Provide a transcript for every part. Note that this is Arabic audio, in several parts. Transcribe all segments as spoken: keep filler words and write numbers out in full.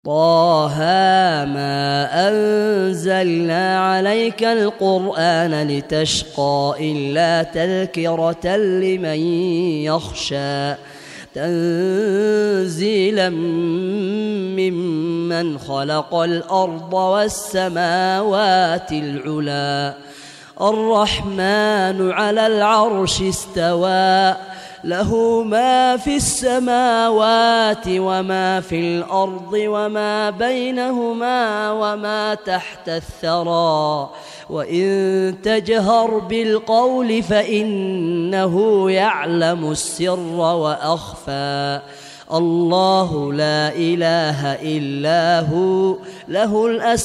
طه ما أنزلنا عليك القرآن لتشقى إلا تذكرة لمن يخشى تنزيلا ممن خلق الأرض والسماوات العلى الرحمن على العرش استوى له ما في السماوات وما في الأرض وما بينهما وما تحت الثرى وإن تجهر بالقول فإنه يعلم السر وأخفى الله لا إله إلا هو له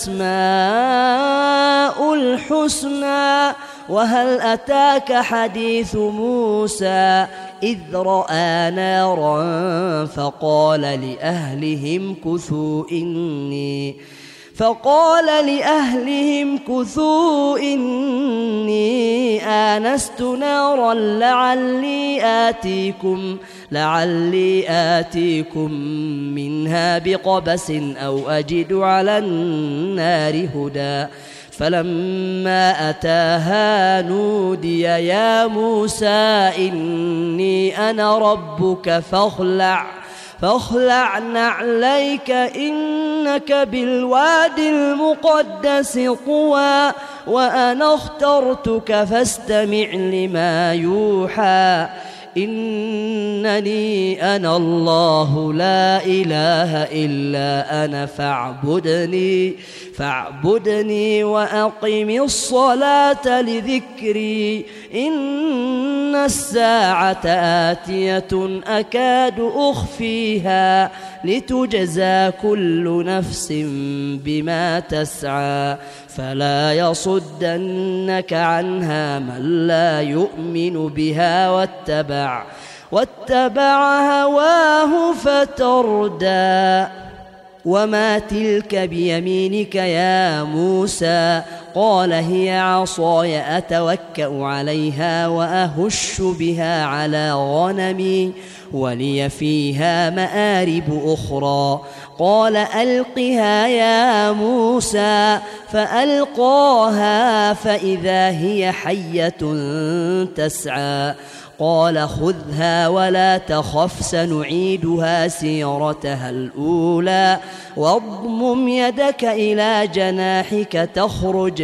الأسماء الحسنى وهل أتاك حديث موسى إذ رأى نارا فقال لأهلهم كثوا إني فقال لأهلهم كثوا إني آنست نارا لعلي آتيكم لعلي آتيكم منها بقبس أو أجد على النار هدى فلما أتاها نودي يا موسى إني أنا ربك فاخلع فاخلع نعليك إنك بالوادي المقدس طوى وأنا اخترتك فاستمع لما يوحى إنني أنا الله لا إله إلا أنا فاعبدني فاعبدني وأقم الصلاة لذكري إن الساعة آتية أكاد أخفيها لتجزى كل نفس بما تسعى فلا يصدنك عنها من لا يؤمن بها واتبع واتبع هواه فتردى وما تلك بيمينك يا موسى قال هي عصاي أتوكأ عليها وأهش بها على غنمي ولي فيها مآرب أخرى قال ألقها يا موسى فألقاها فإذا هي حية تسعى قال خذها ولا تخف سنعيدها سيرتها الأولى واضمم يدك إلى جناحك تخرج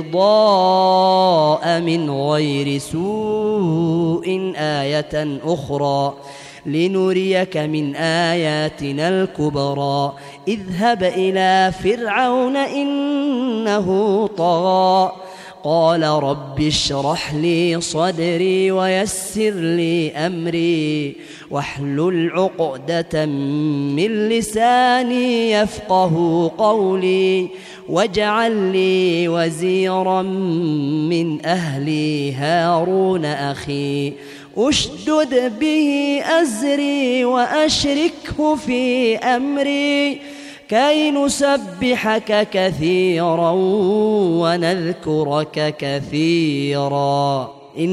بيضاء من غير سوء آية أخرى لنريك من آياتنا الكبرى اذهب إلى فرعون إنه طغى قال رب اشرح لي صدري ويسر لي أمري واحلل عقدة من لساني يفقه قولي واجعل لي وزيرا من أهلي هارون أخي أشدد به أزري وأشركه في أمري كي نسبحك كثيرا ونذكرك كثيرا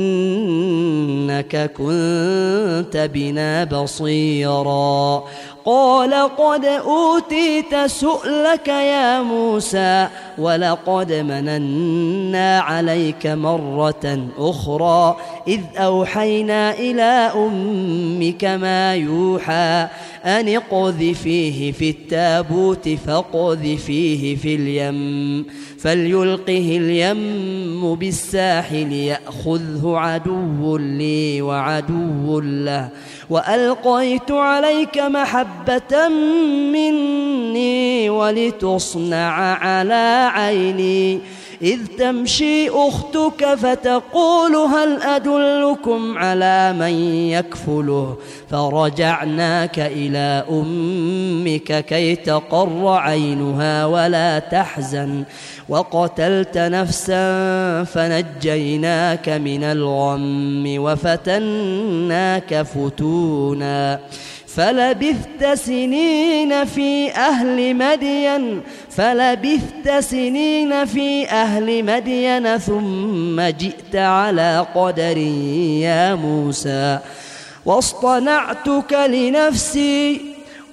إنك كنت بنا بصيرا قال قد أوتيت سؤلك يا موسى ولقد مننا عليك مرة أخرى إذ أوحينا إلى أمك ما يوحى أن اقذفيه في التابوت فاقذفيه في اليم فليلقه اليم بالساحل يأخذه عدو لي وعدو له وألقيت عليك محبة مني ولتصنع على عيني إذ تمشي أختك فتقول هل أدلكم على من يكفله فرجعناك إلى أمك كي تقر عينها ولا تحزن وقتلت نفسا فنجيناك من الغم وفتناك فتونا فلبثت سنين في أهل مدين فلبثت سنين في أهل مدين ثم جئت على قدر يا موسى واصطنعتك لنفسي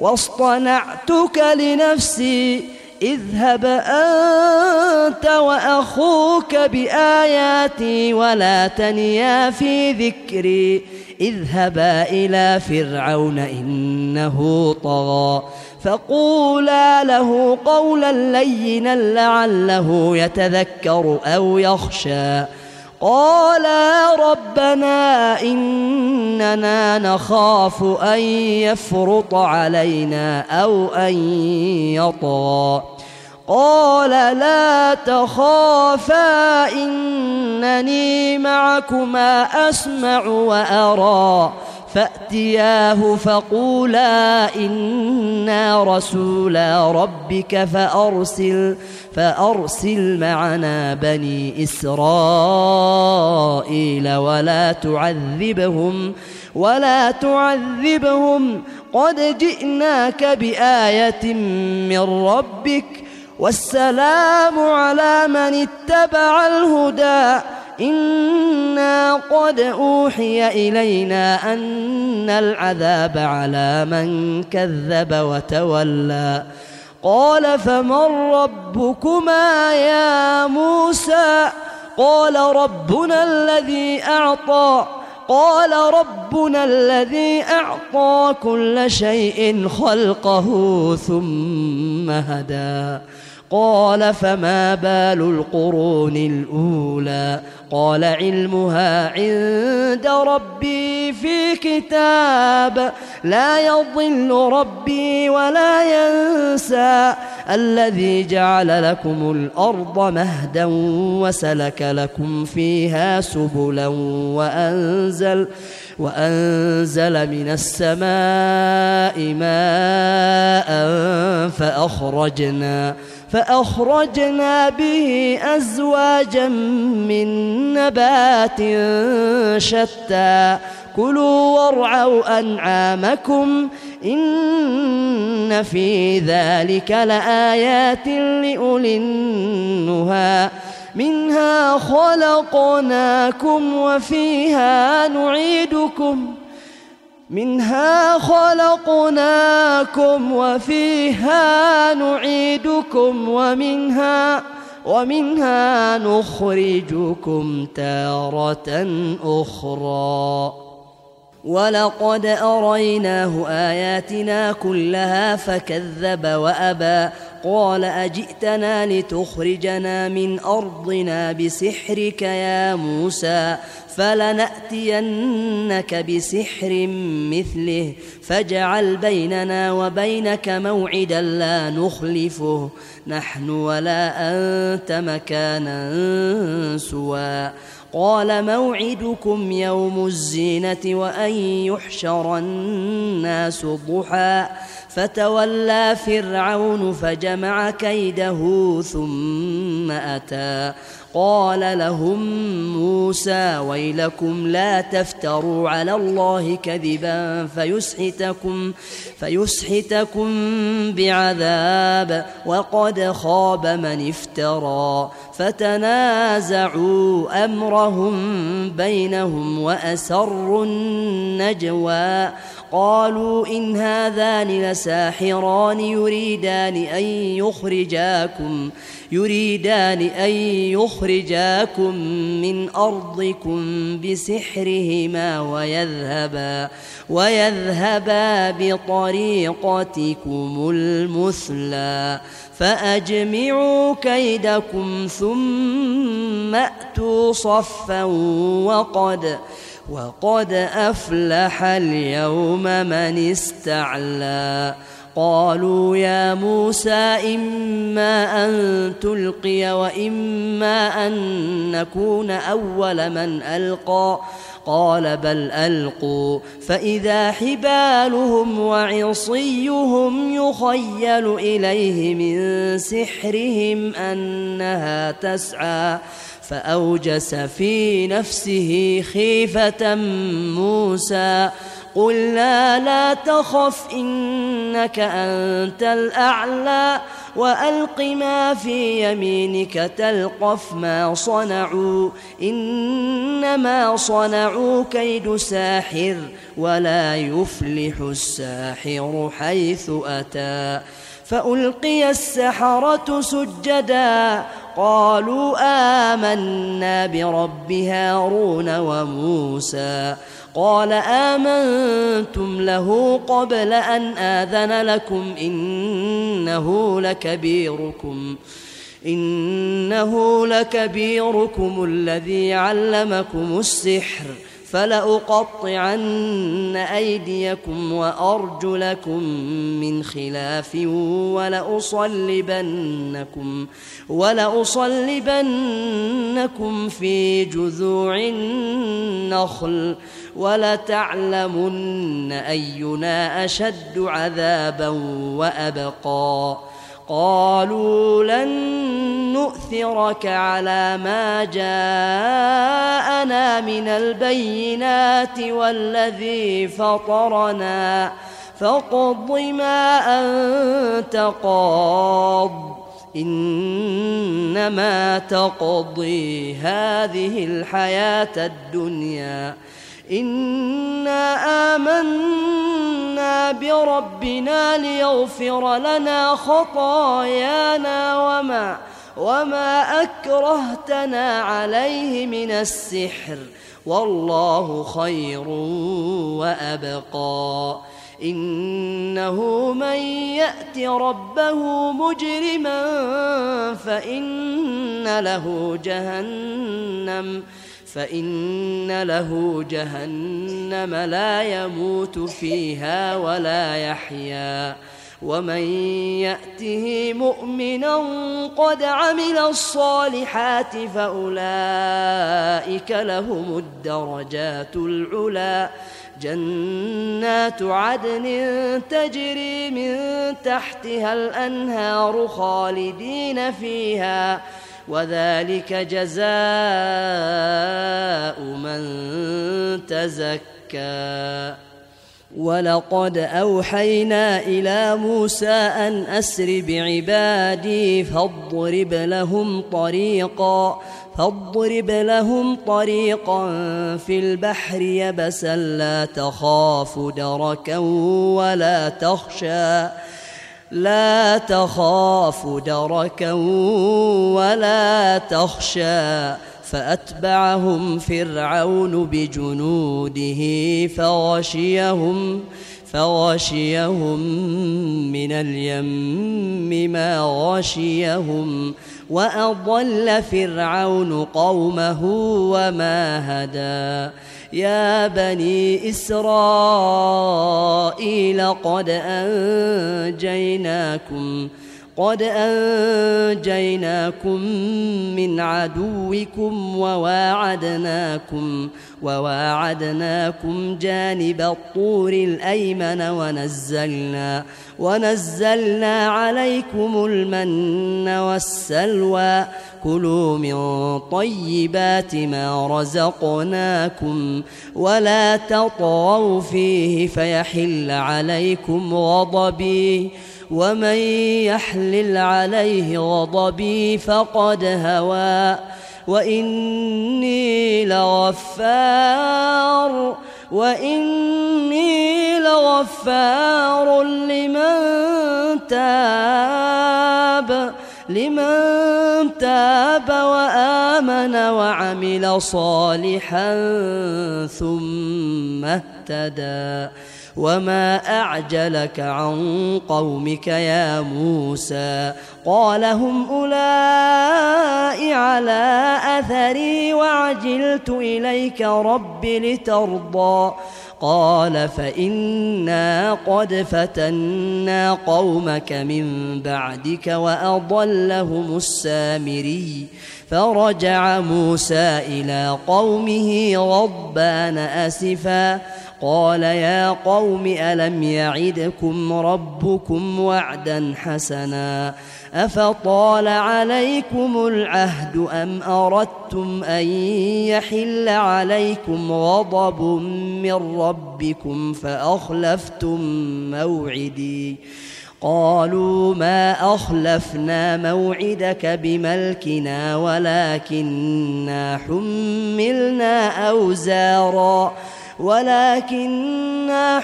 واصطنعتك لنفسي اذهب أنت وأخوك بآياتي ولا تنيا في ذكري اذهبا إلى فرعون إنه طغى فقولا له قولا لينا لعله يتذكر أو يخشى قالا ربنا إننا نخاف أن يفرط علينا أو أن يطغى قال لا تخافا إنني معكما أسمع وأرى فأتياه فقولا إنا رسولا ربك فأرسل فأرسل معنا بني إسرائيل ولا تعذبهم ولا تعذبهم قد جئناك بآية من ربك والسلام على من اتبع الهدى إنا قد أوحي إلينا أن العذاب على من كذب وتولى قال فمن ربكما يا موسى قال ربنا الذي أعطى قال ربنا الذي أعطى كل شيء خلقه ثم هدى قال فما بال القرون الأولى قال علمها عند ربي في كتاب لا يضل ربي ولا ينسى الذي جعل لكم الأرض مهدا وسلك لكم فيها سبلا وأنزل وأنزل من السماء ماء فأخرجنا فأخرجنا به أزواجا من نبات شتى كلوا وارعوا أنعامكم إن في ذلك لآيات لأولي النهى منها خلقناكم وفيها نعيدكم منها خلقناكم وفيها نعيدكم ومنها ومنها نخرجكم تارة أخرى ولقد أريناه آياتنا كلها فكذب وأبى قال أجئتنا لتخرجنا من أرضنا بسحرك يا موسى فلنأتينك بسحر مثله فاجعل بيننا وبينك موعدا لا نخلفه نحن ولا أنت مكانا سوى قال موعدكم يوم الزينة وأن يحشر الناس ضحى فتولى فرعون فجمع كيده ثم أتى قال لهم موسى ويلكم لا تفتروا على الله كذبا فيسحتكم, فيسحتكم بعذاب وقد خاب من افترى فتنازعوا أمرهم بينهم وأسروا النجوى قالوا إن هذان لساحران يريدان أن يخرجاكم يريدان أن يخرجاكم من أرضكم بسحرهما ويذهبا ويذهبا بطريقتكم المثلى فأجمعوا كيدكم ثم أتوا صفا وقد وقد أفلح اليوم من استعلى قالوا يا موسى إما أن تلقي وإما أن نكون أول من ألقى قال بل ألقوا فإذا حبالهم وعصيهم يخيل إليه من سحرهم أنها تسعى فأوجس في نفسه خيفة موسى قلنا لا تخف إنك أنت الأعلى وألق ما في يمينك تلقف ما صنعوا إنما صنعوا كيد ساحر ولا يفلح الساحر حيث أتى فألقي السحرة سجدا قالوا آمنا برب هارون وموسى قال آمنتم له قبل أن آذن لكم إنه لكبيركم إنه لكبيركم الذي علمكم السحر فلأقطعن أيديكم وأرجلكم من خلاف ولأصلبنكم ولأصلبنكم في جذوع النخل ولتعلمن أينا أشد عذابا وأبقى قالوا لن نؤثرك على ما جاءنا من البينات والذي فطرنا فاقض ما أنت قاض إنما تقضي هذه الحياة الدنيا إنا آمنا بربنا ليغفر لنا خطايانا وما, وما أكرهتنا عليه من السحر والله خير وأبقى إنه من يأت ربه مجرما فإن له جهنم فإن له جهنم لا يموت فيها ولا يحيا ومن يأته مؤمنا قد عمل الصالحات فأولئك لهم الدرجات العلى جنات عدن تجري من تحتها الأنهار خالدين فيها وذلك جزاء من تزكى ولقد أوحينا إلى موسى أن أسر بعبادي فاضرب لهم طريقا فاضرب لهم طريقا في البحر يبسا لا تخاف دركا ولا تخشى لا تخاف دركا ولا تخشى فأتبعهم فرعون بجنوده فغشيهم فغشيهم من اليم ما غشيهم وأضل فرعون قومه وما هدى يا بني إسرائيل قد أنجيناكم قد أنجيناكم من عدوكم وواعدناكم وواعدناكم جانب الطور الأيمن ونزلنا ونزلنا عليكم المن والسلوى كلوا من طيبات ما رزقناكم ولا تطغوا فيه فيحل عليكم غضبي ومن يحلل عليه غضبي فقد هوى وإني لغفار وإني لغفار لمن تاب لمن تاب وآمن وعمل صالحا ثم اهتدى وما أعجلك عن قومك يا موسى قال هم أولئك على أثري وعجلت إليك رب لترضى قال فإنا قد فتنا قومك من بعدك وأضلهم السامري فرجع موسى إلى قومه غضبان أسفا قال يا قوم ألم يعدكم ربكم وعدا حسنا أفطال عليكم العهد أم أردتم أن يحل عليكم غضب من ربكم فأخلفتم موعدي قالوا ما أخلفنا موعدك بملكنا ولكننا حملنا أوزارا ولكننا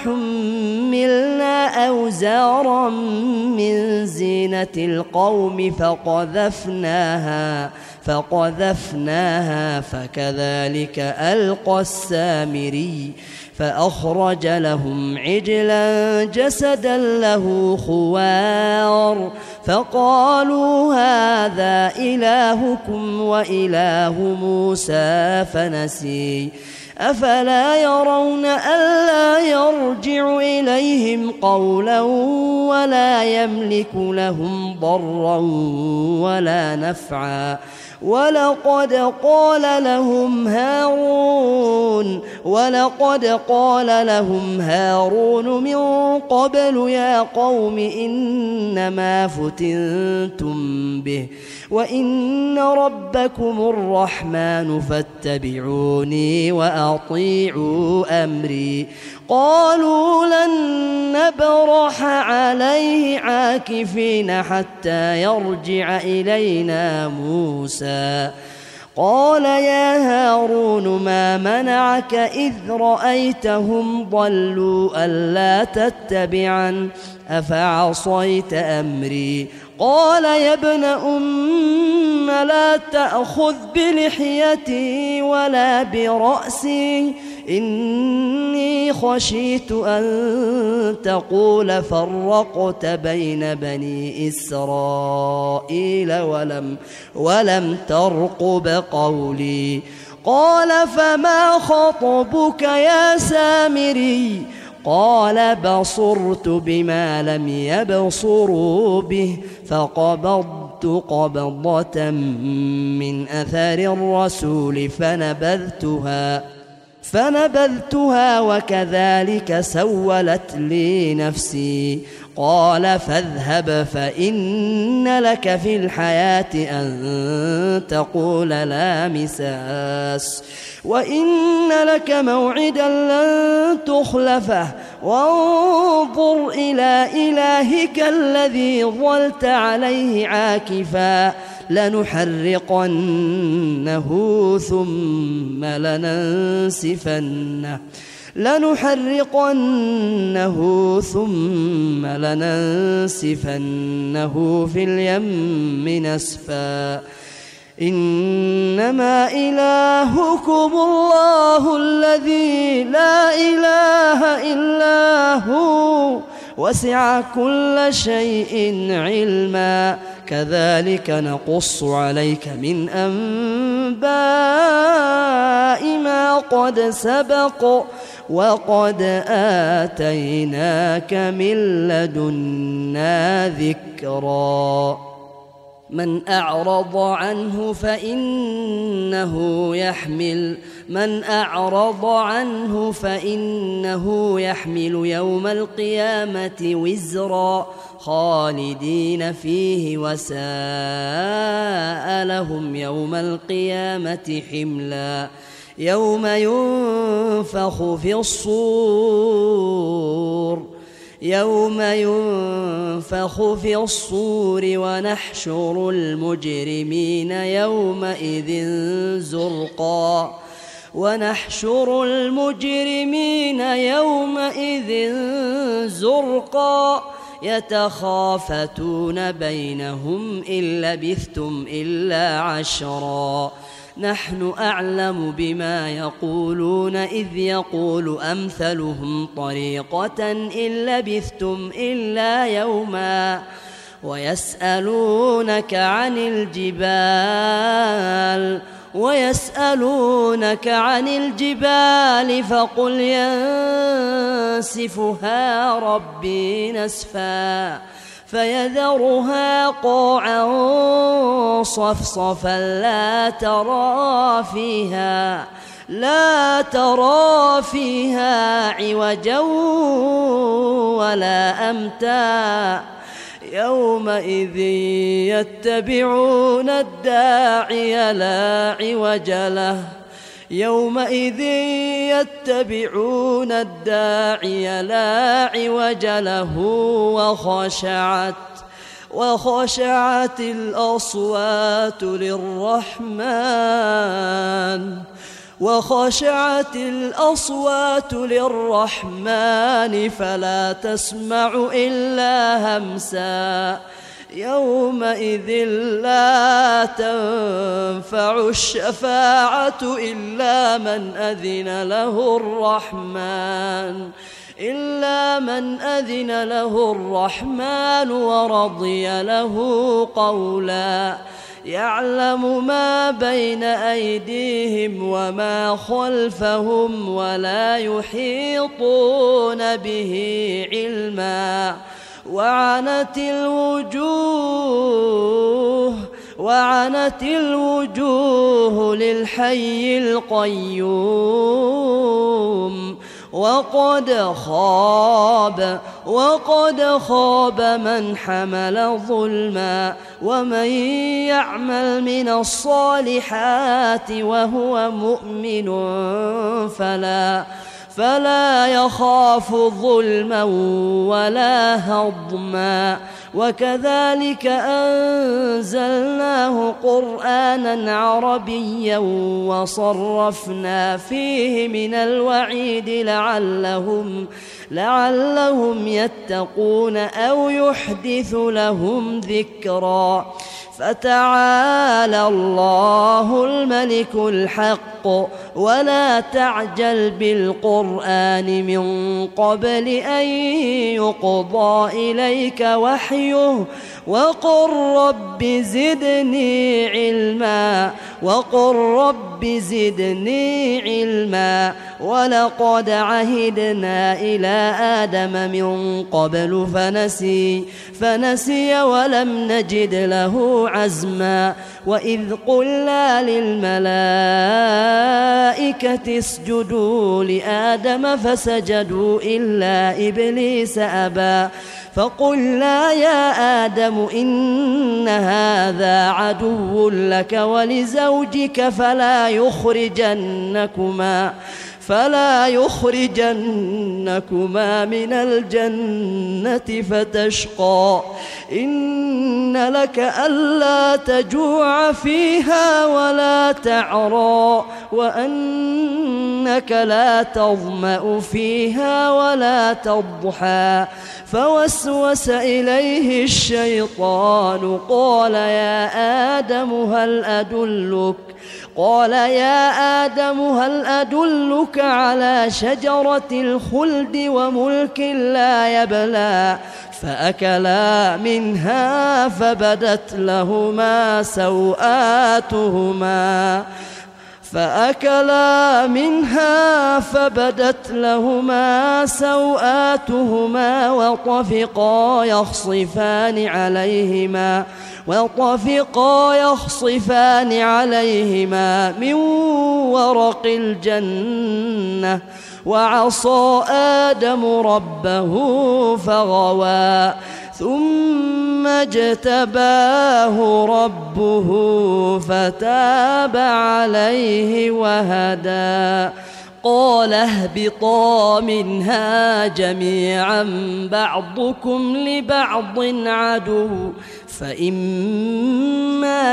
حملنا أوزارا من زينة القوم فقذفناها فقذفناها فكذلك ألقى السامري فأخرج لهم عجلا جسدا له خوار فقالوا هذا إلهكم وإله موسى فنسي أفلا يرون ألا يرجع إليهم قولا ولا يملك لهم ضرا ولا نفعا ولقد قال لهم هارون ولقد قال لهم هارون من قبل يا قوم إنما فتنتم به وإن ربكم الرحمن فاتبعوني وأطيعوا أمري قالوا لن نبرح عليه عاكفين حتى يرجع إلينا موسى قال يا هارون ما منعك إذ رأيتهم ضلوا ألا تتبعن أفعصيت أمري قال يا ابن أم لا تأخذ بلحيتي ولا برأسي إني خشيت أن تقول فرقت بين بني إسرائيل ولم, ولم ترقب قولي قال فما خطبك يا سامري قال بصرت بما لم يبصروا به فقبضت قبضة من أثر الرسول فنبذتها فنبذتها وكذلك سولت لي نفسي قال فاذهب فإن لك في الحياة أن تقول لا مساس وإن لك موعدا لن تخلفه وانظر إلى إلهك الذي ظلت عليه عاكفا لنحرقنه ثم لننسفنه لنحرقنه ثم لننسفنه في اليم نسفا إنما إلهكم الله الذي لا إله إلا هو وسع كل شيء علما كذلك نقص عليك من أنباء ما قد سبق وقد آتيناك من لدنا ذكرا من أعرض عنه فإنه يحمل من أعرض عنه فإنه يحمل يوم القيامة وزرا خالدين فيه وساء لهم يوم القيامة حملا يوم ينفخ في الصور يوم ينفخ في الصور ونحشر المجرمين يومئذ زرقا ونحشر المجرمين يومئذ زرقا يتخافتون بينهم إن لبثتم إلا عشرا نحن أعلم بما يقولون إذ يقول أمثلهم طريقة إن لبثتم إلا يوما ويسألونك عن الجبال ويسألونك عن الجبال فقل ينسفها ربي نسفا فيذرها قاعا صفصفا لا ترى فيها لا ترى فيها عوجا ولا أمتا يومئذ يتبعون الداعي لا عوج له يومئذ يتبعون الداعي لا عوج له وخشعت وخشعت الأصوات للرحمن وخشعت الأصوات للرحمن فلا تسمع إلا همسا يومئذ لا تنفع الشفاعة إلا من أذن له الرحمن إلا من أذن له الرحمن ورضي له قولا يعلم ما بين أيديهم وما خلفهم ولا يحيطون به علما وعنت الوجوه وعنت الوجوه للحي القيوم وقد خاب وقد خاب من حمل ظلما ومن يعمل من الصالحات وهو مؤمن فلا فلا يخاف ظلما ولا هضما وكذلك أنزلناه قرآنا عربيا وصرفنا فيه من الوعيد لعلهم لعلهم يتقون أو يحدث لهم ذكرا فتعالى الله الملك الحق ولا تعجل بالقرآن من قبل أن يقضى إليك وحيه وقل رب زدني علما وقل رب زدني علما ولقد عهدنا إلى آدم من قبل فنسي فنسي ولم نجد له عزما وإذ قلنا للملائكة اسجدوا لآدم فسجدوا إلا إبليس أبى فقلنا يا آدم إن هذا عدو لك ولزوجك فلا يخرجنكما فلا يخرجنكما من الجنة فتشقى إن لك ألا تجوع فيها ولا تعرى وأنك لا تظمأ فيها ولا تضحى فوسوس إليه الشيطان قال يا آدم هل أدلك قال يا آدم هل أدلك على شجرة الخلد وملك لا يبلى فأكلا منها فبدت لهما سوآتهما فأكلا منها فبدت لهما سوآتهما وطفقا يخصفان عليهما وطفقا يخصفان عليهما من ورق الجنة وعصى آدم ربه فغوى ثم اجتباه ربه فتاب عليه وهدى قال اهبطا منها جميعا بعضكم لبعض عدو فإما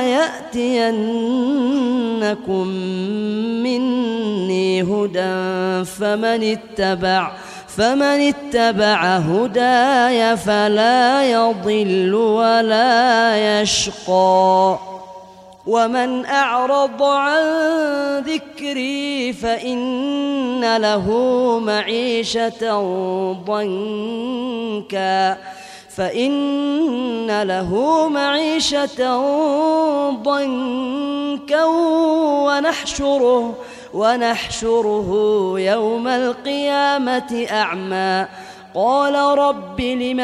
يأتينكم مني هدى فمن اتبع فمن اتبع هداي فلا يضل ولا يشقى ومن أعرض عن ذكري فإن له معيشة ضنكا فإن له معيشة ضنكا ونحشره ونحشره يوم القيامة أعمى قال رب لم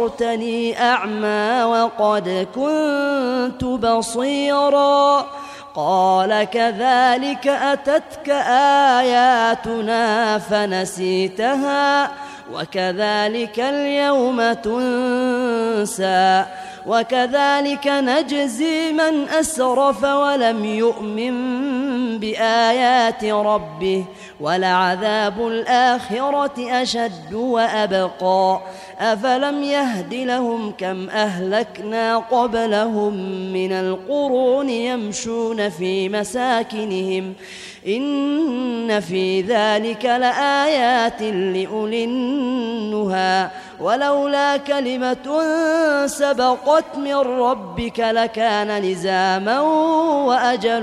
حشرتني أعمى وقد كنت بصيرا قال كذلك أتتك آياتنا فنسيتها وكذلك اليوم تنسى وكذلك نجزي من أسرف ولم يؤمن بآيات ربه ولعذاب الآخرة أشد وأبقى أفلم يهد لهم كم أهلكنا قبلهم من القرون يمشون في مساكنهم إن في ذلك لآيات لأولي النهى ولولا كلمة سبقت من ربك لكان لزاما وأجل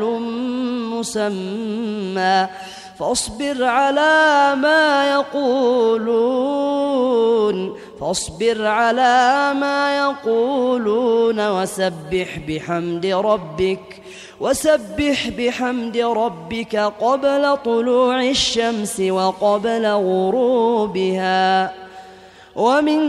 مسمى فاصبر على ما يقولون فاصبر على ما يقولون وسبح بحمد ربك وسبح بحمد ربك قبل طلوع الشمس وقبل غروبها ومن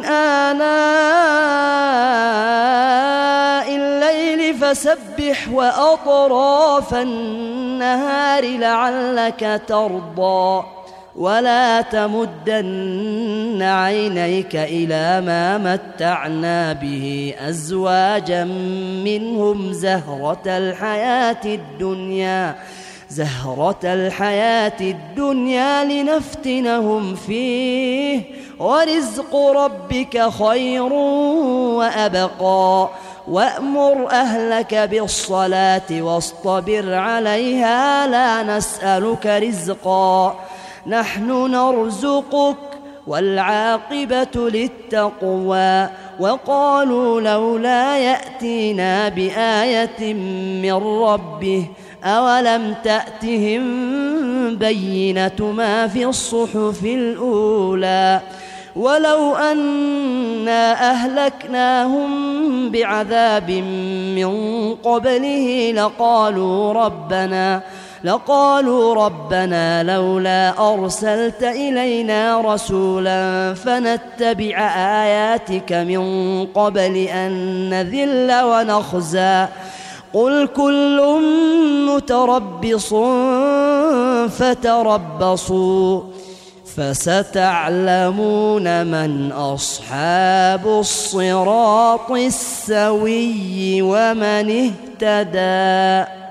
آناء الليل فسبح وأطراف النهار لعلك ترضى ولا تمدن عينيك إلى ما متعنا به أزواجا منهم زهرة الحياة الدنيا زهرة الحياة الدنيا لنفتنهم فيه ورزق ربك خير وأبقى وأمر أهلك بالصلاة واصطبر عليها لا نسألك رزقا نحن نرزقك والعاقبة للتقوى وقالوا لولا يأتينا بآية من ربه أولم تأتهم بينة ما في الصحف الأولى ولو أنا أهلكناهم بعذاب من قبله لقالوا ربنا لقالوا ربنا لولا أرسلت إلينا رسولا فنتبع آياتك من قبل أن نذل ونخزى قل كل متربص فتربصوا فستعلمون من أصحاب الصراط السوي ومن اهتدى.